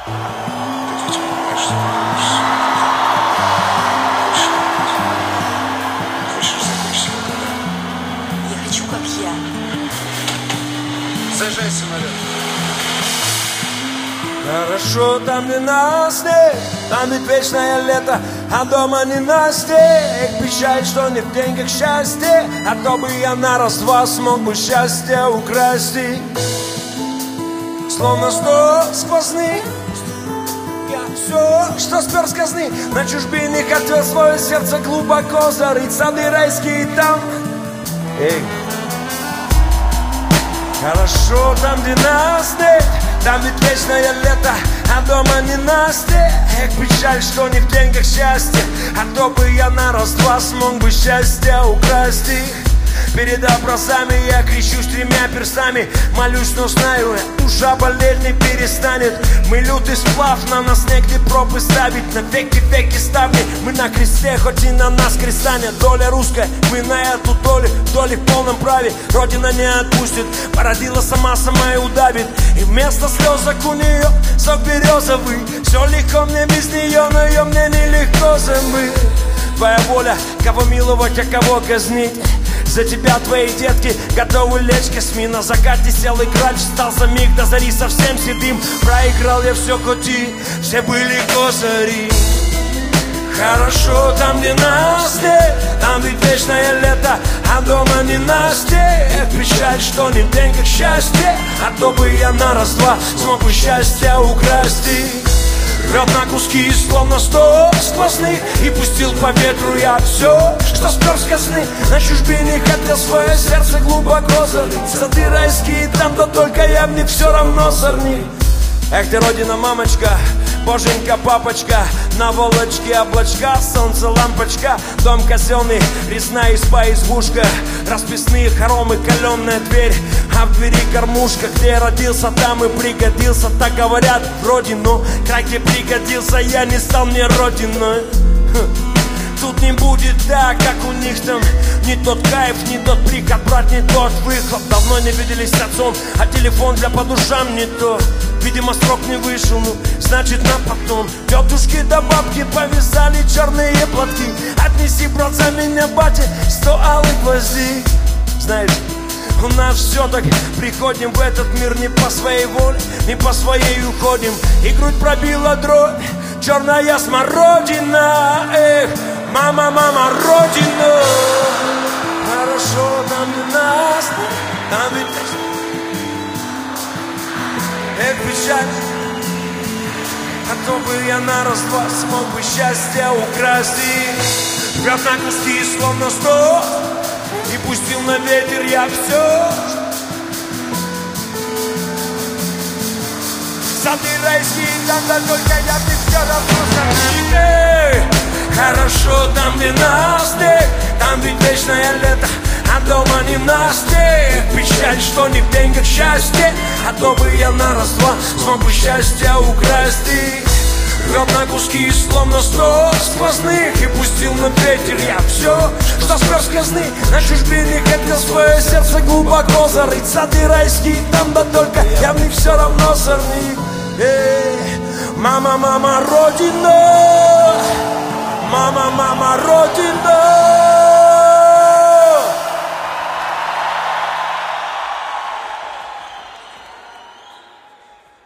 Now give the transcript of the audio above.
ведь понимаешь, что ты хочешь закончить его когда? Я хочу, как я. Сажай самолет. Хорошо там, где нас нет, там ведь вечное лето, а дома ненастье. Эх, печаль, что не в деньгах счастье, а то бы я на раз-два смог бы счастье украсть. Словно 100 сквозных, я все, что спер с казны, на чужбине хотел свое сердце глубоко зарыть, сады райские там. Эй. Хорошо там, где нас нет, там ведь вечное лето, а дома ненастье. Эх, печаль, что не в деньгах счастье, а то бы я на раз-два смог бы счастье украсть. Перед образами я кричу с 3 перстами, молюсь, но знаю, душа болеть не перестанет. Мы лютый сплав, на нас негде пробы ставить, на веки ставни. Мы на кресте, хоть и на нас креста нет. Доля русская, мы на эту долю, доли в полном праве. Родина не отпустит, породила сама и удавит. И вместо слезок у нее сок березовый. Все легко мне без нее, но ее мне нелегко забыть. Твоя воля, кого миловать, а кого казнить. За тебя твои детки готовы лечь косми. На закате сел играть, встал за миг до зари совсем седым. Проиграл я все, хоть и все были козыри. Хорошо там, где нас нет, там ведь вечное лето, а дома ненастье. Эх, печаль, что не в деньгах счастье, а то бы я на раз-два смог бы счастье украсть. Рвет на куски, словно 100 сквозных, и пустил по ветру я все, что спер с казны. На чужбине хотел свое сердце глубоко зарыть, сады райские там, да только я мне все равно сорни. Эх ты, родина, мамочка, боженька, папочка, на волочке облачка, солнце, лампочка, дом казенный, резная изба, избушка, расписные хоромы, каленая дверь, а в двери кормушка. Где я родился, там и пригодился, так говорят в родину. Край, где пригодился, я не стал мне родиной. Тут не будет так, как у них там. Не тот кайф, не тот прикат, брат, не тот выхлоп. Давно не виделись с отцом, а телефон для по душам не то. Видимо, срок не вышел, ну, значит, на потом. Тетушки да бабки повязали черные платки. Отнеси, брат, за меня, бате, 100 алых гвоздей. Знаешь, у нас все так, приходим в этот мир не по своей воле, не по своей уходим. И грудь пробила дробь, черная смородина. Эх, мама, мама, родина. Хорошо там не нас, там ведь... Эх, печаль, а то бы я на раз-два смог бы счастье украсть. Рвет на куски, словно 100, и пустил на ветер я все. Сады райские там, да только я мне все равно сорни. Хорошо там, где нас нет, там ведь вечное лето, а дома ненастье. Печаль, что не в деньгах счастье, а то бы я на раз-два смог бы счастье украсть. Рвет на куски, словно 100 сквозных, и пустил на ветер я все, что спер с казны. На чужбине хотел свое сердце глубоко зарыть, сады райские там, да только я в них все равно сорни. Мама, мама, родина, мама, мама, родина.